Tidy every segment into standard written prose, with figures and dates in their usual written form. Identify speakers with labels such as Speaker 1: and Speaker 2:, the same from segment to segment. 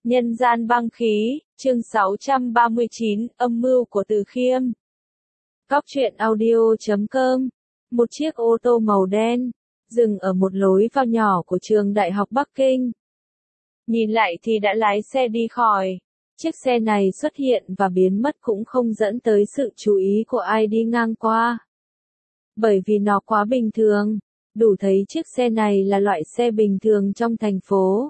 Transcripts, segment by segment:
Speaker 1: Nhân gian băng khí, chương 639, âm mưu của Từ Khiêm. Góc truyện audio.com. Một chiếc ô tô màu đen, dừng ở một lối vào nhỏ của trường Đại học Bắc Kinh. Nhìn lại thì đã lái xe đi khỏi. Chiếc xe này xuất hiện và biến mất cũng không dẫn tới sự chú ý của ai đi ngang qua. Bởi vì nó quá bình thường, đủ thấy chiếc xe này là loại xe bình thường trong thành phố.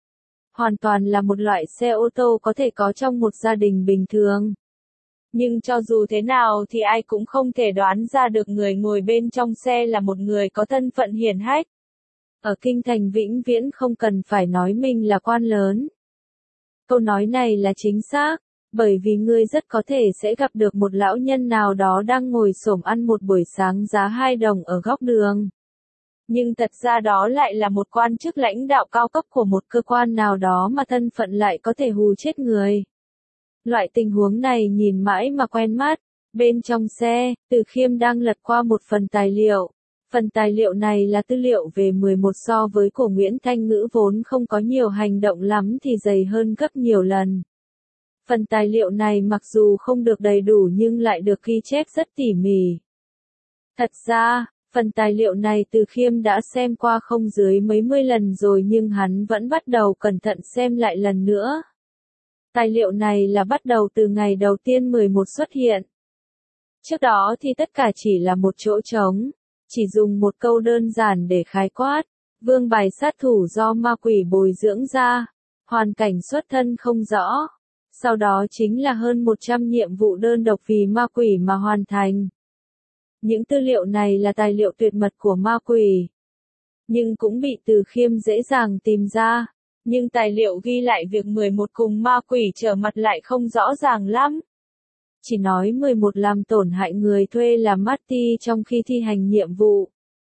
Speaker 1: Hoàn toàn là một loại xe ô tô có thể có trong một gia đình bình thường. Nhưng cho dù thế nào thì ai cũng không thể đoán ra được người ngồi bên trong xe là một người có thân phận hiển hách. Ở kinh thành vĩnh viễn không cần phải nói mình là quan lớn. Câu nói này là chính xác, bởi vì ngươi rất có thể sẽ gặp được một lão nhân nào đó đang ngồi xổm ăn một buổi sáng giá 2 đồng ở góc đường. Nhưng thật ra đó lại là một quan chức lãnh đạo cao cấp của một cơ quan nào đó mà thân phận lại có thể hù chết người. Loại tình huống này nhìn mãi mà quen mắt. Bên trong xe, Từ Khiêm đang lật qua một phần tài liệu. Phần tài liệu này là tư liệu về 11 so với của Nguyễn Thanh Ngữ vốn không có nhiều hành động lắm thì dày hơn gấp nhiều lần. Phần tài liệu này mặc dù không được đầy đủ nhưng lại được ghi chép rất tỉ mỉ. Thật ra, phần tài liệu này Từ Khiêm đã xem qua không dưới mấy mươi lần rồi nhưng hắn vẫn bắt đầu cẩn thận xem lại lần nữa. Tài liệu này là bắt đầu từ ngày đầu tiên 11 xuất hiện. Trước đó thì tất cả chỉ là một chỗ trống, chỉ dùng một câu đơn giản để khái quát, vương bài sát thủ do ma quỷ bồi dưỡng ra, hoàn cảnh xuất thân không rõ. Sau đó chính là hơn 100 nhiệm vụ đơn độc vì ma quỷ mà hoàn thành. Những tư liệu này là tài liệu tuyệt mật của ma quỷ, nhưng cũng bị Từ Khiêm dễ dàng tìm ra. Nhưng tài liệu ghi lại việc 11 cùng ma quỷ trở mặt lại không rõ ràng lắm. Chỉ nói 11 làm tổn hại người thuê là Marty trong khi thi hành nhiệm vụ.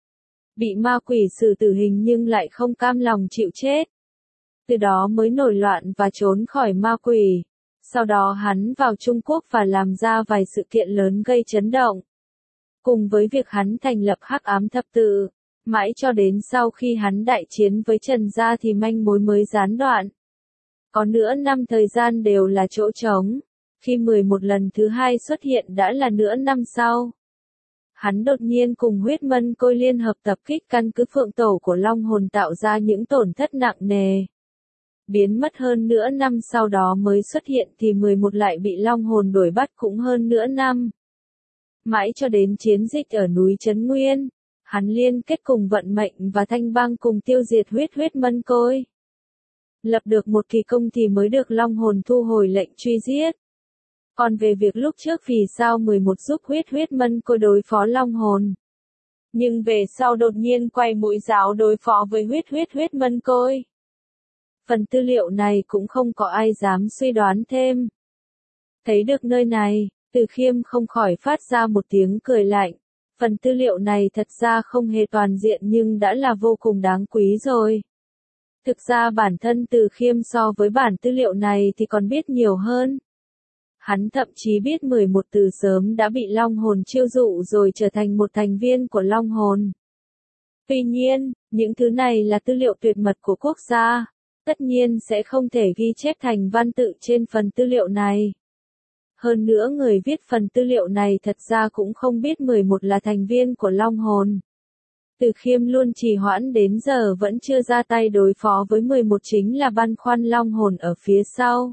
Speaker 1: Bị ma quỷ xử tử hình nhưng lại không cam lòng chịu chết. Từ đó mới nổi loạn và trốn khỏi ma quỷ. Sau đó hắn vào Trung Quốc và làm ra vài sự kiện lớn gây chấn động. Cùng với việc hắn thành lập Hắc Ám Thập Tự, mãi cho đến sau khi hắn đại chiến với Trần Gia thì manh mối mới gián đoạn. Có nửa năm thời gian đều là chỗ trống, khi 11 lần thứ hai xuất hiện đã là nửa năm sau. Hắn đột nhiên cùng Huyết Mân Côi liên hợp tập kích căn cứ Phượng Tổ của Long Hồn tạo ra những tổn thất nặng nề. Biến mất hơn nửa năm sau đó mới xuất hiện thì 11 lại bị Long Hồn đuổi bắt cũng hơn nửa năm. Mãi cho đến chiến dịch ở núi Trấn Nguyên, hắn liên kết cùng Vận Mệnh và Thanh Bang cùng tiêu diệt Huyết Mân Côi. Lập được một kỳ công thì mới được Long Hồn thu hồi lệnh truy giết. Còn về việc lúc trước vì sao 11 giúp Huyết Mân Côi đối phó Long Hồn, nhưng về sau đột nhiên quay mũi giáo đối phó với Huyết Mân Côi. Phần tư liệu này cũng không có ai dám suy đoán thêm. Thấy được nơi này, Từ Khiêm không khỏi phát ra một tiếng cười lạnh. Phần tư liệu này thật ra không hề toàn diện nhưng đã là vô cùng đáng quý rồi. Thực ra bản thân Từ Khiêm so với bản tư liệu này thì còn biết nhiều hơn. Hắn thậm chí biết 11 từ sớm đã bị Long Hồn chiêu dụ rồi trở thành một thành viên của Long Hồn. Tuy nhiên, những thứ này là tư liệu tuyệt mật của quốc gia, tất nhiên sẽ không thể ghi chép thành văn tự trên phần tư liệu này. Hơn nữa người viết phần tư liệu này thật ra cũng không biết 11 là thành viên của Long Hồn. Từ Khiêm luôn trì hoãn đến giờ vẫn chưa ra tay đối phó với 11 chính là băn khoăn Long Hồn ở phía sau.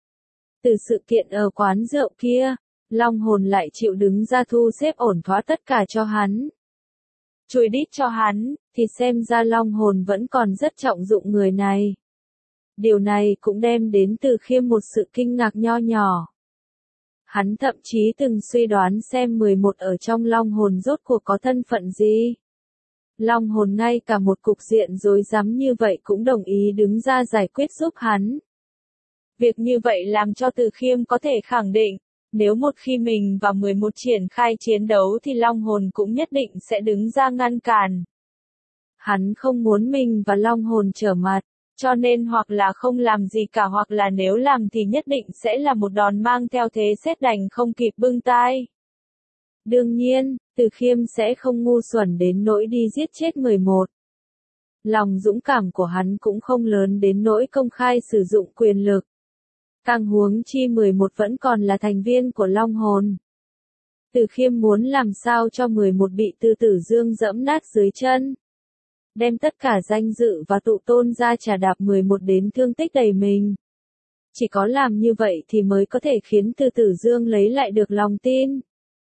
Speaker 1: Từ sự kiện ở quán rượu kia, Long Hồn lại chịu đứng ra thu xếp ổn thỏa tất cả cho hắn. Chùi đít cho hắn, thì xem ra Long Hồn vẫn còn rất trọng dụng người này. Điều này cũng đem đến Từ Khiêm một sự kinh ngạc nho nhỏ. Hắn thậm chí từng suy đoán xem 11 ở trong Long Hồn rốt cuộc có thân phận gì. Long Hồn ngay cả một cục diện rối rắm như vậy cũng đồng ý đứng ra giải quyết giúp hắn. Việc như vậy làm cho Từ Khiêm có thể khẳng định, nếu một khi mình và 11 triển khai chiến đấu thì Long Hồn cũng nhất định sẽ đứng ra ngăn cản. Hắn không muốn mình và Long Hồn trở mặt, cho nên hoặc là không làm gì cả hoặc là nếu làm thì nhất định sẽ là một đòn mang theo thế sét đánh không kịp bưng tai. Đương nhiên, Từ Khiêm sẽ không ngu xuẩn đến nỗi đi giết chết 11. Lòng dũng cảm của hắn cũng không lớn đến nỗi công khai sử dụng quyền lực. Càng huống chi 11 vẫn còn là thành viên của Long Hồn. Từ Khiêm muốn làm sao cho 11 bị Từ Tử Dương dẫm nát dưới chân. Đem tất cả danh dự và tụ tôn ra trà đạp 11 đến thương tích đầy mình. Chỉ có làm như vậy thì mới có thể khiến Từ Tử Dương lấy lại được lòng tin.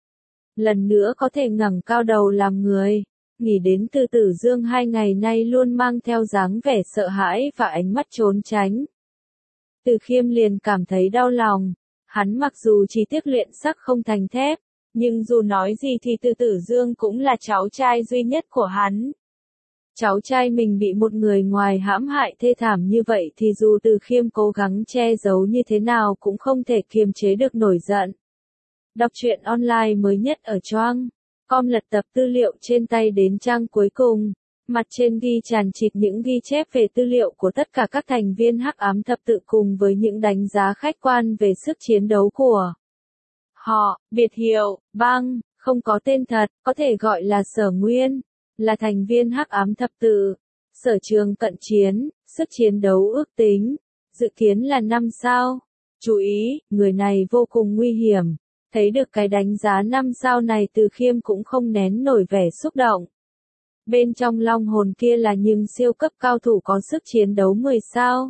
Speaker 1: Lần nữa có thể ngẩng cao đầu làm người. Nghĩ đến Từ Tử Dương 2 ngày nay luôn mang theo dáng vẻ sợ hãi và ánh mắt trốn tránh. Từ Khiêm liền cảm thấy đau lòng. Hắn mặc dù chỉ tiếc luyện sắc không thành thép, nhưng dù nói gì thì Từ Tử Dương cũng là cháu trai duy nhất của hắn. Cháu trai mình bị một người ngoài hãm hại thê thảm như vậy thì dù Từ Khiêm cố gắng che giấu như thế nào cũng không thể kiềm chế được nổi giận. Đọc truyện online mới nhất ở Choang.com, lật tập tư liệu trên tay đến trang cuối cùng. Mặt trên ghi tràn trịt những ghi chép về tư liệu của tất cả các thành viên Hắc Ám Thập Tự cùng với những đánh giá khách quan về sức chiến đấu của họ. Biệt hiệu Băng, không có tên thật, có thể gọi là Sở Nguyên, là thành viên Hắc Ám Thập Tự. Sở trường cận chiến, sức chiến đấu ước tính, dự kiến là 5 sao. Chú ý, người này vô cùng nguy hiểm. Thấy được cái đánh giá 5 sao này Từ Khiêm cũng không nén nổi vẻ xúc động. Bên trong Long Hồn kia là những siêu cấp cao thủ có sức chiến đấu 10 sao.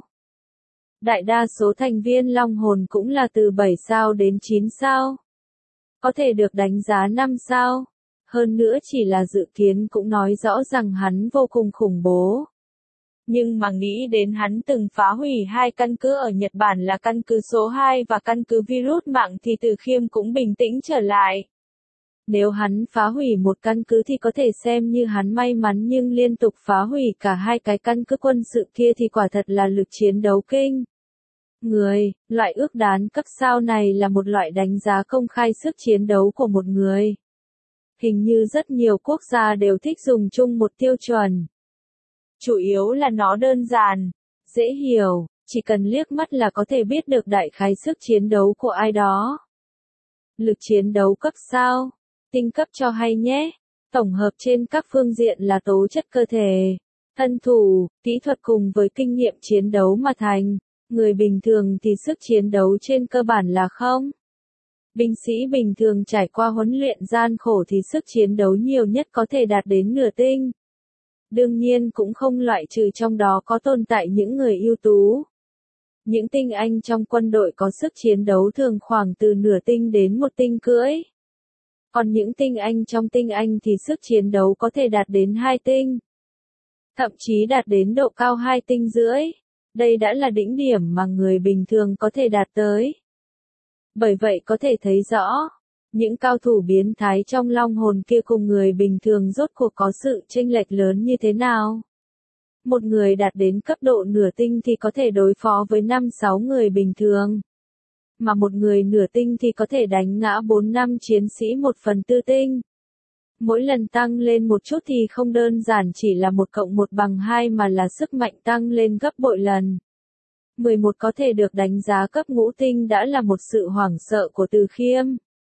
Speaker 1: Đại đa số thành viên Long Hồn cũng là từ 7 sao đến 9 sao. Có thể được đánh giá 5 sao. Hơn nữa chỉ là dự kiến cũng nói rõ rằng hắn vô cùng khủng bố. Nhưng mà nghĩ đến hắn từng phá hủy 2 căn cứ ở Nhật Bản là căn cứ số 2 và căn cứ virus mạng thì Từ Khiêm cũng bình tĩnh trở lại. Nếu hắn phá hủy một căn cứ thì có thể xem như hắn may mắn, nhưng liên tục phá hủy cả 2 cái căn cứ quân sự kia thì quả thật là lực chiến đấu kinh người. Loại ước đán cấp sao này là một loại đánh giá công khai sức chiến đấu của một người. Hình như rất nhiều quốc gia đều thích dùng chung một tiêu chuẩn. Chủ yếu là nó đơn giản, dễ hiểu, chỉ cần liếc mắt là có thể biết được đại khái sức chiến đấu của ai đó. Lực chiến đấu cấp sao? Tinh cấp cho hay nhé. Tổng hợp trên các phương diện là tố chất cơ thể, thân thủ, kỹ thuật cùng với kinh nghiệm chiến đấu mà thành. Người bình thường thì sức chiến đấu trên cơ bản là không. Binh sĩ bình thường trải qua huấn luyện gian khổ thì sức chiến đấu nhiều nhất có thể đạt đến nửa tinh. Đương nhiên cũng không loại trừ trong đó có tồn tại những người ưu tú. Những tinh anh trong quân đội có sức chiến đấu thường khoảng từ nửa tinh đến 1 tinh rưỡi. Còn những tinh anh trong tinh anh thì sức chiến đấu có thể đạt đến 2 tinh. Thậm chí đạt đến độ cao 2 tinh rưỡi. Đây đã là đỉnh điểm mà người bình thường có thể đạt tới. Bởi vậy có thể thấy rõ, những cao thủ biến thái trong Long Hồn kia cùng người bình thường rốt cuộc có sự chênh lệch lớn như thế nào. Một người đạt đến cấp độ nửa tinh thì có thể đối phó với 5-6 người bình thường. Mà một người nửa tinh thì có thể đánh ngã 4-5 chiến sĩ 1/4 tinh. Mỗi lần tăng lên một chút thì không đơn giản chỉ là 1 + 1 = 2 mà là sức mạnh tăng lên gấp bội lần. 11 có thể được đánh giá cấp ngũ tinh đã là một sự hoảng sợ của Từ Khiêm.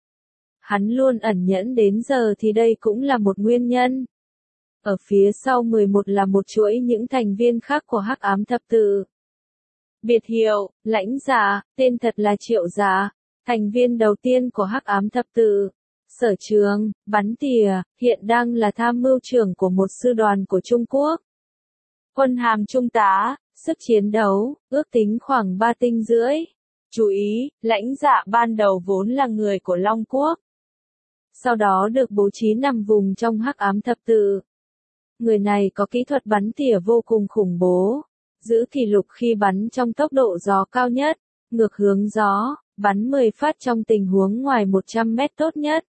Speaker 1: Hắn luôn ẩn nhẫn đến giờ thì đây cũng là một nguyên nhân. Ở phía sau 11 là một chuỗi những thành viên khác của Hắc Ám Thập Tự. Biệt hiệu, Lãnh Dạ, tên thật là Triệu Dạ, thành viên đầu tiên của Hắc Ám Thập Tự. Sở trường, bắn tỉa, hiện đang là tham mưu trưởng của một sư đoàn của Trung Quốc. Quân hàm trung tá, sức chiến đấu, ước tính khoảng 3 tinh rưỡi. Chú ý, Lãnh Dạ ban đầu vốn là người của Long Quốc. Sau đó được bố trí nằm vùng trong Hắc Ám Thập Tự. Người này có kỹ thuật bắn tỉa vô cùng khủng bố. Giữ kỷ lục khi bắn trong tốc độ gió cao nhất, ngược hướng gió, bắn 10 phát trong tình huống ngoài 100 mét tốt nhất.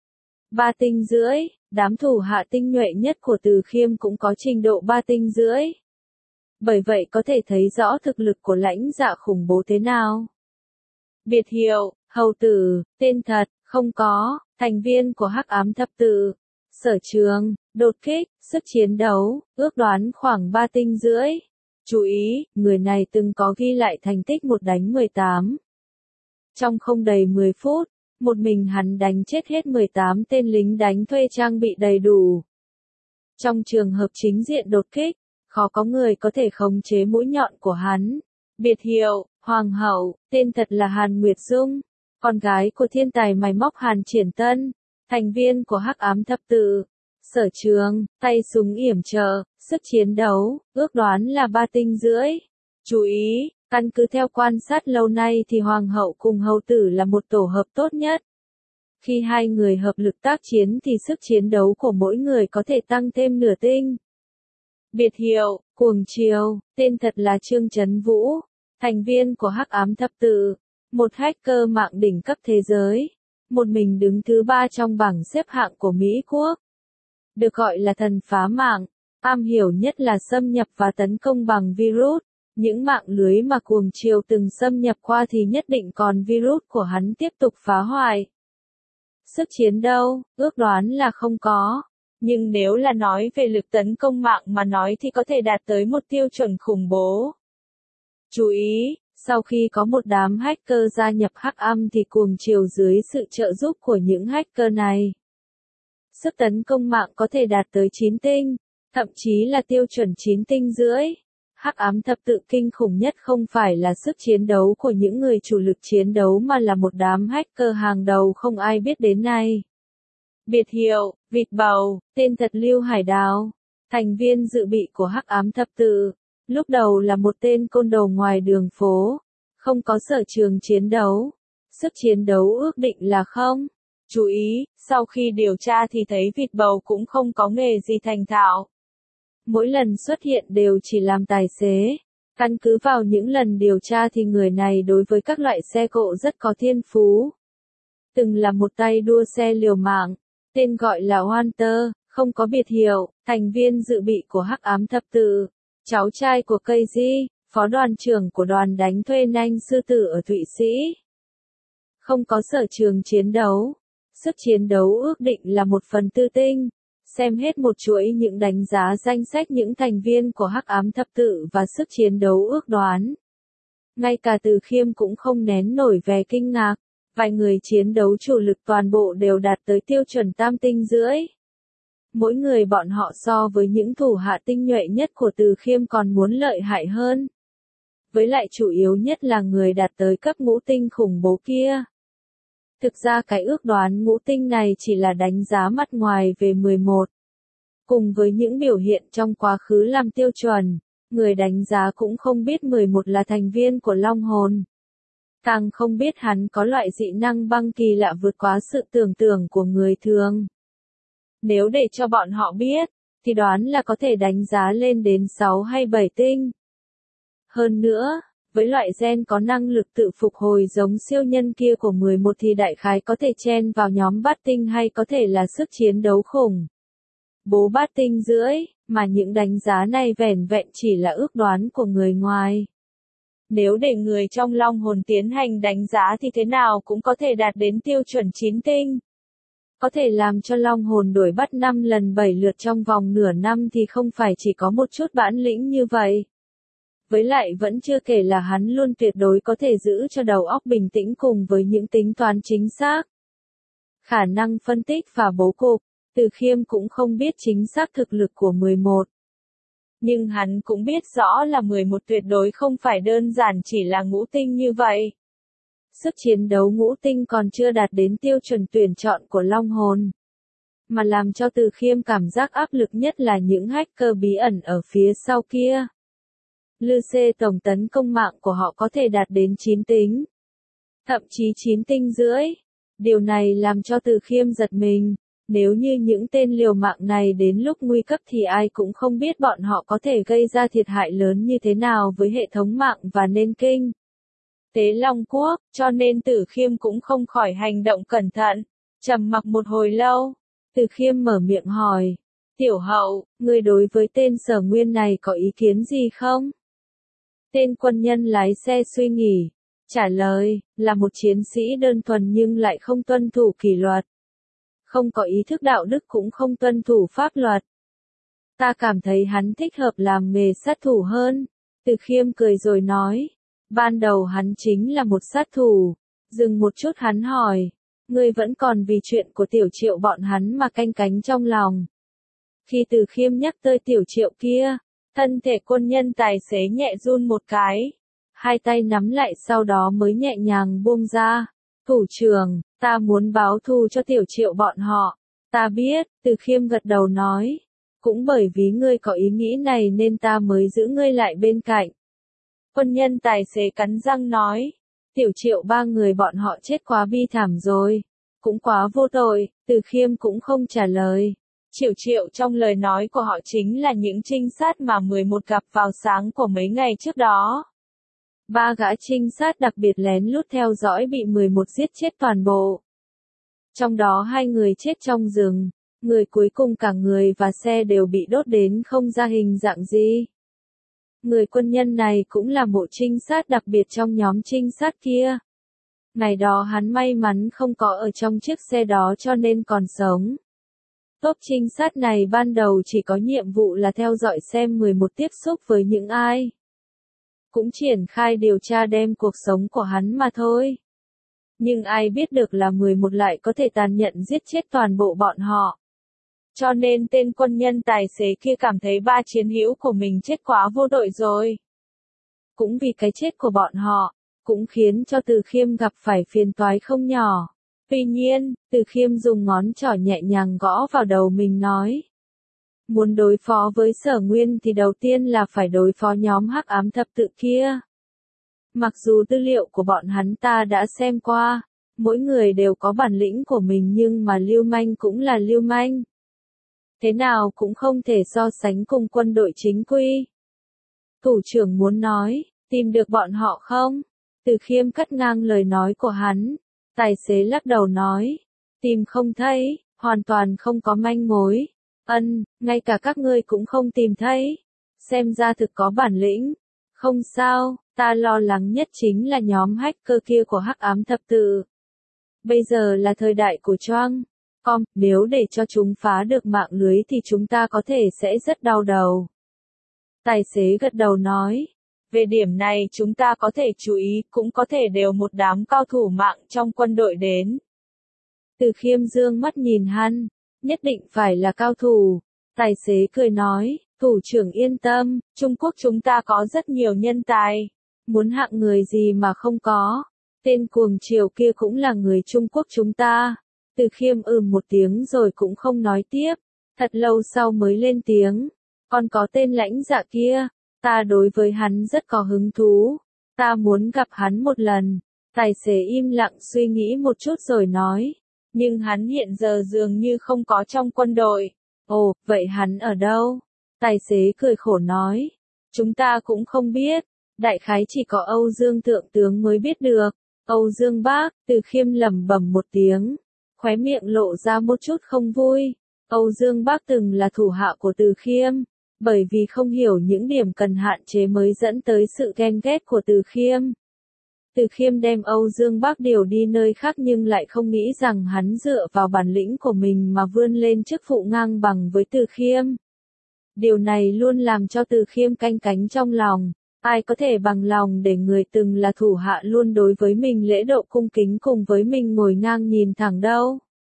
Speaker 1: 3 tinh rưỡi, đám thủ hạ tinh nhuệ nhất của Từ Khiêm cũng có trình độ 3 tinh rưỡi. Bởi vậy có thể thấy rõ thực lực của Lãnh Dạ khủng bố thế nào. Biệt hiệu, Hầu Tử, tên thật, không có, thành viên của Hắc Ám Thập Tự. Sở trường, đột kích, sức chiến đấu, ước đoán khoảng 3 tinh rưỡi. Chú ý, người này từng có ghi lại thành tích 1 đánh 18. Trong không đầy 10 phút, một mình hắn đánh chết hết 18 tên lính đánh thuê trang bị đầy đủ. Trong trường hợp chính diện đột kích, khó có người có thể khống chế mũi nhọn của hắn. Biệt hiệu, Hoàng hậu, tên thật là Hàn Nguyệt Dung, con gái của thiên tài máy móc Hàn Triển Tân, thành viên của Hắc Ám Thập Tự. Sở trường, tay súng yểm trợ, sức chiến đấu, ước đoán là 3 tinh rưỡi. Chú ý, căn cứ theo quan sát lâu nay thì hoàng hậu cùng hầu tử là một tổ hợp tốt nhất. Khi hai người hợp lực tác chiến thì sức chiến đấu của mỗi người có thể tăng thêm nửa tinh. Biệt hiệu, Cuồng Triều, tên thật là Trương Chấn Vũ, thành viên của Hắc Ám Thập Tự, một hacker mạng đỉnh cấp thế giới, một mình đứng thứ 3 trong bảng xếp hạng của Mỹ Quốc. Được gọi là thần phá mạng, am hiểu nhất là xâm nhập và tấn công bằng virus. Những mạng lưới mà Cuồng Triều từng xâm nhập qua thì nhất định còn virus của hắn tiếp tục phá hoại. Sức chiến đấu, ước đoán là không có. Nhưng nếu là nói về lực tấn công mạng mà nói thì có thể đạt tới một tiêu chuẩn khủng bố. Chú ý, sau khi có một đám hacker gia nhập Hắc Ám thì Cuồng Triều dưới sự trợ giúp của những hacker này, sức tấn công mạng có thể đạt tới 9 tinh, thậm chí là tiêu chuẩn 9 tinh rưỡi. Hắc Ám Thập Tự kinh khủng nhất không phải là sức chiến đấu của những người chủ lực chiến đấu mà là một đám hacker hàng đầu không ai biết đến này. Biệt hiệu, Vịt Bầu, tên thật Lưu Hải Đào, thành viên dự bị của Hắc Ám Thập Tự, lúc đầu là một tên côn đồ ngoài đường phố, không có sở trường chiến đấu, sức chiến đấu ước định là không. Chú ý, sau khi điều tra thì thấy Vịt Bầu cũng không có nghề gì thành thạo. Mỗi lần xuất hiện đều chỉ làm tài xế. Căn cứ vào những lần điều tra thì người này đối với các loại xe cộ rất có thiên phú. Từng là một tay đua xe liều mạng, tên gọi là Hunter, không có biệt hiệu, thành viên dự bị của Hắc Ám Thập Tự, cháu trai của Keiji, phó đoàn trưởng của đoàn đánh thuê nhanh sư tử ở Thụy Sĩ. Không có sở trường chiến đấu, sức chiến đấu ước định là 1/4 tinh. Xem hết một chuỗi những đánh giá danh sách những thành viên của Hắc Ám Thập Tự và sức chiến đấu ước đoán. Ngay cả Từ Khiêm cũng không nén nổi vẻ kinh ngạc, vài người chiến đấu chủ lực toàn bộ đều đạt tới tiêu chuẩn tam tinh rưỡi. Mỗi người bọn họ so với những thủ hạ tinh nhuệ nhất của Từ Khiêm còn muốn lợi hại hơn. Với lại chủ yếu nhất là người đạt tới cấp ngũ tinh khủng bố kia. Thực ra cái ước đoán ngũ tinh này chỉ là đánh giá mặt ngoài về 11. Cùng với những biểu hiện trong quá khứ làm tiêu chuẩn, người đánh giá cũng không biết 11 là thành viên của Long Hồn. Càng không biết hắn có loại dị năng băng kỳ lạ vượt quá sự tưởng tượng của người thường. Nếu để cho bọn họ biết, thì đoán là có thể đánh giá lên đến 6 hay 7 tinh. Hơn nữa, với loại gen có năng lực tự phục hồi giống siêu nhân kia của 11 thì đại khái có thể chen vào nhóm bát tinh hay có thể là sức chiến đấu khủng bố bát tinh rưỡi, mà những đánh giá này vẻn vẹn chỉ là ước đoán của người ngoài. Nếu để người trong Long Hồn tiến hành đánh giá thì thế nào cũng có thể đạt đến tiêu chuẩn 9 tinh. Có thể làm cho Long Hồn đuổi bắt 5 lần 7 lượt trong vòng nửa năm thì không phải chỉ có một chút bản lĩnh như vậy. Với lại vẫn chưa kể là hắn luôn tuyệt đối có thể giữ cho đầu óc bình tĩnh cùng với những tính toán chính xác. Khả năng phân tích và bố cục, Từ Khiêm cũng không biết chính xác thực lực của 11. Nhưng hắn cũng biết rõ là 11 tuyệt đối không phải đơn giản chỉ là ngũ tinh như vậy. Sức chiến đấu ngũ tinh còn chưa đạt đến tiêu chuẩn tuyển chọn của Long Hồn. Mà làm cho Từ Khiêm cảm giác áp lực nhất là những hacker bí ẩn ở phía sau kia. Lư xê tổng tấn công mạng của họ có thể đạt đến 9 tinh. Thậm chí 9 tinh rưỡi. Điều này làm cho Từ Khiêm giật mình. Nếu như những tên liều mạng này đến lúc nguy cấp thì ai cũng không biết bọn họ có thể gây ra thiệt hại lớn như thế nào với hệ thống mạng và nên kinh tế Long Quốc, cho nên Từ Khiêm cũng không khỏi hành động cẩn thận. Trầm mặc một hồi lâu, Từ Khiêm mở miệng hỏi, Tiểu Hậu, người đối với tên Sở Nguyên này có ý kiến gì không? Tên quân nhân lái xe suy nghĩ, trả lời, là một chiến sĩ đơn thuần nhưng lại không tuân thủ kỷ luật. Không có ý thức đạo đức cũng không tuân thủ pháp luật. Ta cảm thấy hắn thích hợp làm nghề sát thủ hơn. Từ Khiêm cười rồi nói, ban đầu hắn chính là một sát thủ. Dừng một chút hắn hỏi, ngươi vẫn còn vì chuyện của Tiểu Triệu bọn hắn mà canh cánh trong lòng. Khi Từ Khiêm nhắc tới Tiểu Triệu kia, Thân thể quân nhân tài xế nhẹ run một cái. Hai tay nắm lại sau đó mới nhẹ nhàng buông ra. Thủ trưởng, ta muốn báo thù cho Tiểu Triệu bọn họ. Ta biết, Từ Khiêm gật đầu nói. Cũng bởi vì ngươi có ý nghĩ này nên ta mới giữ ngươi lại bên cạnh. Quân nhân tài xế cắn răng nói. Tiểu Triệu ba người bọn họ chết quá bi thảm rồi. Cũng quá vô tội, Từ Khiêm cũng không trả lời. Triệu trong lời nói của họ chính là những trinh sát mà 11 gặp vào sáng của mấy ngày trước đó. Ba gã trinh sát đặc biệt lén lút theo dõi bị 11 giết chết toàn bộ. Trong đó 2 người chết trong rừng, người cuối cùng cả người và xe đều bị đốt đến không ra hình dạng gì. Người quân nhân này cũng là một trinh sát đặc biệt trong nhóm trinh sát kia. Ngày đó hắn may mắn không có ở trong chiếc xe đó cho nên còn sống. Tốp trinh sát này ban đầu chỉ có nhiệm vụ là theo dõi xem 11 tiếp xúc với những ai. Cũng triển khai điều tra đem cuộc sống của hắn mà thôi. Nhưng ai biết được là 11 lại có thể tàn nhẫn giết chết toàn bộ bọn họ. Cho nên tên quân nhân tài xế kia cảm thấy ba chiến hữu của mình chết quá vô tội rồi. Cũng vì cái chết của bọn họ, cũng khiến cho Từ Khiêm gặp phải phiền toái không nhỏ. Tuy nhiên, Từ Khiêm dùng ngón trỏ nhẹ nhàng gõ vào đầu mình nói. Muốn đối phó với Sở Nguyên thì đầu tiên là phải đối phó nhóm hắc ám thập tự kia. Mặc dù tư liệu của bọn hắn ta đã xem qua, mỗi người đều có bản lĩnh của mình nhưng mà lưu manh cũng là lưu manh. Thế nào cũng không thể so sánh cùng quân đội chính quy. Thủ trưởng muốn nói, tìm được bọn họ không? Từ Khiêm cắt ngang lời nói của hắn. Tài xế lắc đầu nói, tìm không thấy, hoàn toàn không có manh mối. Ngay cả các ngươi cũng không tìm thấy. Xem ra thực có bản lĩnh. Không sao, ta lo lắng nhất chính là nhóm hacker kia của hắc ám thập tự. Bây giờ là thời đại của Choang.com, nếu để cho chúng phá được mạng lưới thì chúng ta có thể sẽ rất đau đầu. Tài xế gật đầu nói. Về điểm này chúng ta có thể chú ý, cũng có thể đều một đám cao thủ mạng trong quân đội đến. Từ Khiêm dương mắt nhìn hắn, nhất định phải là cao thủ. Tài xế cười nói, thủ trưởng yên tâm, Trung Quốc chúng ta có rất nhiều nhân tài. Muốn hạng người gì mà không có. Tên cuồng triều kia cũng là người Trung Quốc chúng ta. Từ Khiêm một tiếng rồi cũng không nói tiếp. Thật lâu sau mới lên tiếng. Còn có tên lãnh dạ kia. Ta đối với hắn rất có hứng thú. Ta muốn gặp hắn một lần. Tài xế im lặng suy nghĩ một chút rồi nói. Nhưng hắn hiện giờ dường như không có trong quân đội. Ồ, vậy hắn ở đâu? Tài xế cười khổ nói. Chúng ta cũng không biết. Đại khái chỉ có Âu Dương Thượng tướng mới biết được. Âu Dương Bác, Từ Khiêm lẩm bẩm một tiếng. Khóe miệng lộ ra một chút không vui. Âu Dương Bác từng là thủ hạ của Từ Khiêm. Bởi vì không hiểu những điểm cần hạn chế mới dẫn tới sự ghen ghét của Từ Khiêm. Từ Khiêm đem Âu Dương Bác điều đi nơi khác nhưng lại không nghĩ rằng hắn dựa vào bản lĩnh của mình mà vươn lên chức vụ ngang bằng với Từ Khiêm. Điều này luôn làm cho Từ Khiêm canh cánh trong lòng. Ai có thể bằng lòng để người từng là thủ hạ luôn đối với mình lễ độ cung kính cùng với mình ngồi ngang nhìn thẳng đâu.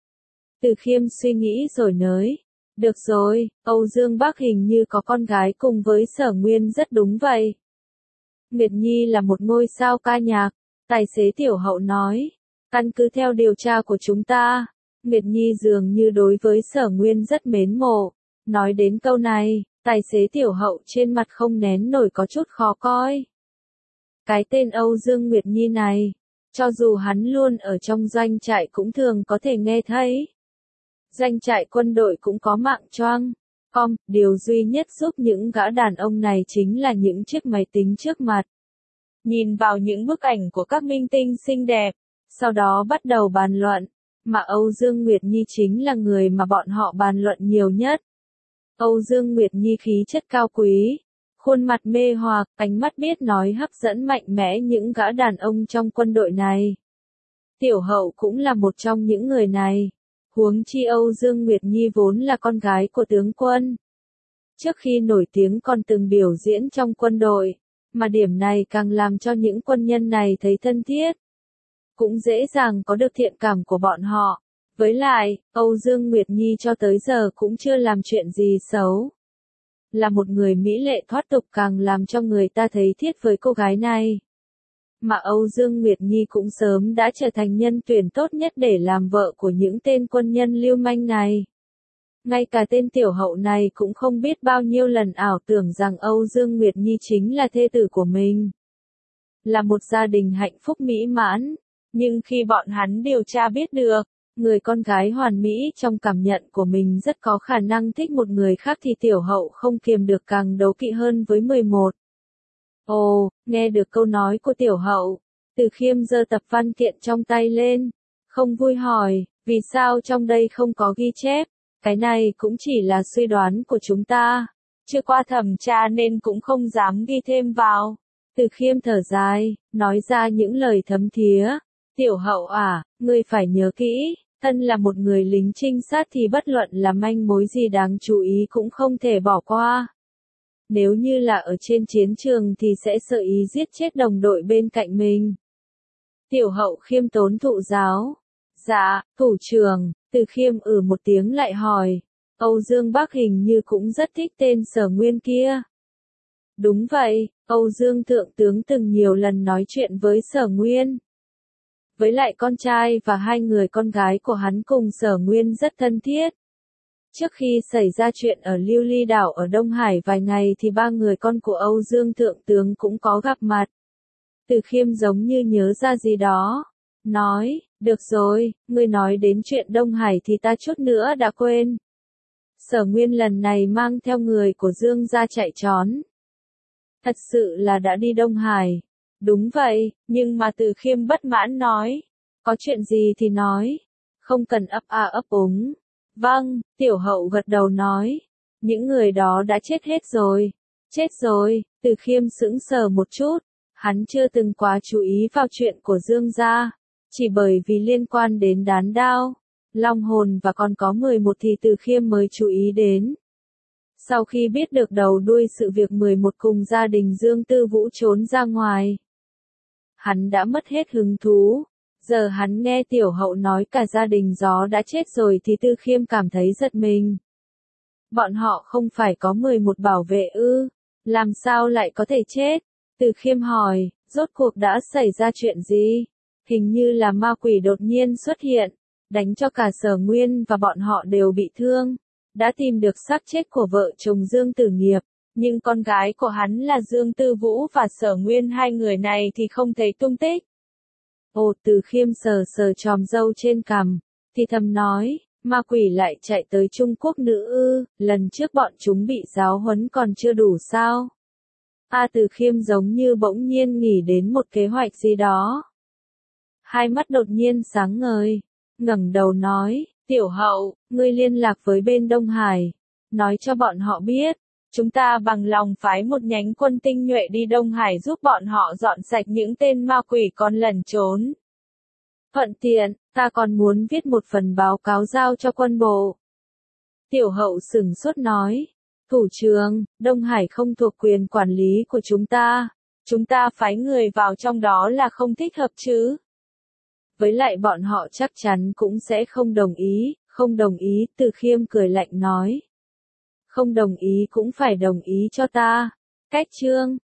Speaker 1: Từ Khiêm suy nghĩ rồi nói. Được rồi, Âu Dương Bác hình như có con gái cùng với Sở Nguyên rất đúng vậy. Nguyệt Nhi là một ngôi sao ca nhạc, tài xế Tiểu Hậu nói. Căn cứ theo điều tra của chúng ta, Nguyệt Nhi dường như đối với Sở Nguyên rất mến mộ. Nói đến câu này, tài xế Tiểu Hậu trên mặt không nén nổi có chút khó coi. Cái tên Âu Dương Nguyệt Nhi này, cho dù hắn luôn ở trong doanh trại cũng thường có thể nghe thấy. Doanh trại quân đội cũng có mạng Choang.com, điều duy nhất giúp những gã đàn ông này chính là những chiếc máy tính trước mặt. Nhìn vào những bức ảnh của các minh tinh xinh đẹp, sau đó bắt đầu bàn luận, mà Âu Dương Nguyệt Nhi chính là người mà bọn họ bàn luận nhiều nhất. Âu Dương Nguyệt Nhi khí chất cao quý, khuôn mặt mê hoặc, ánh mắt biết nói hấp dẫn mạnh mẽ những gã đàn ông trong quân đội này. Tiểu Hậu cũng là một trong những người này. Huống chi Âu Dương Nguyệt Nhi vốn là con gái của tướng quân. Trước khi nổi tiếng còn từng biểu diễn trong quân đội, mà điểm này càng làm cho những quân nhân này thấy thân thiết. Cũng dễ dàng có được thiện cảm của bọn họ. Với lại, Âu Dương Nguyệt Nhi cho tới giờ cũng chưa làm chuyện gì xấu. là một người mỹ lệ thoát tục càng làm cho người ta thấy thiết với cô gái này. Mà Âu Dương Nguyệt Nhi cũng sớm đã trở thành nhân tuyển tốt nhất để làm vợ của những tên quân nhân lưu manh này. Ngay cả tên tiểu hậu này cũng không biết bao nhiêu lần ảo tưởng rằng Âu Dương Nguyệt Nhi chính là thê tử của mình. Là một gia đình hạnh phúc mỹ mãn. Nhưng khi bọn hắn điều tra biết được, người con gái hoàn mỹ trong cảm nhận của mình rất có khả năng thích một người khác thì tiểu hậu không kiềm được càng đố kỵ hơn với 11. Ồ, nghe được câu nói của tiểu hậu, Từ Khiêm giơ tập văn kiện trong tay lên, không vui hỏi, vì sao trong đây không có ghi chép, cái này cũng chỉ là suy đoán của chúng ta, chưa qua thẩm tra nên cũng không dám ghi thêm vào. Từ Khiêm thở dài, nói ra những lời thấm thía, tiểu hậu à, ngươi phải nhớ kỹ, thân là một người lính trinh sát thì bất luận là manh mối gì đáng chú ý cũng không thể bỏ qua. Nếu như là ở trên chiến trường thì sẽ sợ ý giết chết đồng đội bên cạnh mình. Tiểu hậu khiêm tốn thụ giáo. Dạ, thủ trưởng, Từ Khiêm một tiếng lại hỏi. Âu Dương Bắc hình như cũng rất thích tên Sở Nguyên kia. Đúng vậy, Âu Dương Thượng tướng từng nhiều lần nói chuyện với Sở Nguyên. Với lại con trai và hai người con gái của hắn cùng Sở Nguyên rất thân thiết. Trước khi xảy ra chuyện ở Lưu Ly đảo ở Đông Hải vài ngày thì ba người con của Âu Dương Thượng tướng cũng có gặp mặt. Từ Khiêm giống như nhớ ra gì đó. Nói, được rồi, ngươi nói đến chuyện Đông Hải thì ta chút nữa đã quên. Sở Nguyên lần này mang theo người của Dương gia chạy trốn. Thật sự là đã đi Đông Hải. Đúng vậy, nhưng mà Từ Khiêm bất mãn nói. Có chuyện gì thì nói. Không cần ấp a ấp úng. Vâng, tiểu hậu gật đầu nói. Những người đó đã chết hết rồi. Chết rồi, Từ Khiêm sững sờ một chút. Hắn chưa từng quá chú ý vào chuyện của Dương gia. Chỉ bởi vì liên quan đến đán đao, long hồn và còn có 11 thì Từ Khiêm mới chú ý đến. Sau khi biết được đầu đuôi sự việc 11 cùng gia đình Dương Tư Vũ trốn ra ngoài, hắn đã mất hết hứng thú. Giờ hắn nghe tiểu hậu nói cả gia đình gió đã chết rồi thì Từ Khiêm cảm thấy giật mình. Bọn họ không phải có 11 bảo vệ ư? Làm sao lại có thể chết? Từ Khiêm hỏi, rốt cuộc đã xảy ra chuyện gì? Hình như là ma quỷ đột nhiên xuất hiện, đánh cho cả Sở Nguyên và bọn họ đều bị thương. Đã tìm được xác chết của vợ chồng Dương Tử Nghiệp, nhưng con gái của hắn là Dương Tư Vũ và Sở Nguyên hai người này thì không thấy tung tích. Ồ, Từ Khiêm sờ sờ chòm râu trên cằm, thì thầm nói, ma quỷ lại chạy tới Trung Quốc nữ ư, lần trước bọn chúng bị giáo huấn còn chưa đủ sao? Từ Khiêm giống như bỗng nhiên nghĩ đến một kế hoạch gì đó. Hai mắt đột nhiên sáng ngời, ngẩng đầu nói, tiểu hậu, ngươi liên lạc với bên Đông Hải, nói cho bọn họ biết, chúng ta bằng lòng phái một nhánh quân tinh nhuệ đi Đông Hải giúp bọn họ dọn sạch những tên ma quỷ còn lẩn trốn. Thuận tiện, ta còn muốn viết một phần báo cáo giao cho quân bộ. Tiểu hậu sửng sốt nói, thủ trưởng, Đông Hải không thuộc quyền quản lý của chúng ta phái người vào trong đó là không thích hợp chứ. Với lại bọn họ chắc chắn cũng sẽ không đồng ý, Từ Khiêm cười lạnh nói. Không đồng ý cũng phải đồng ý cho ta. Cách chương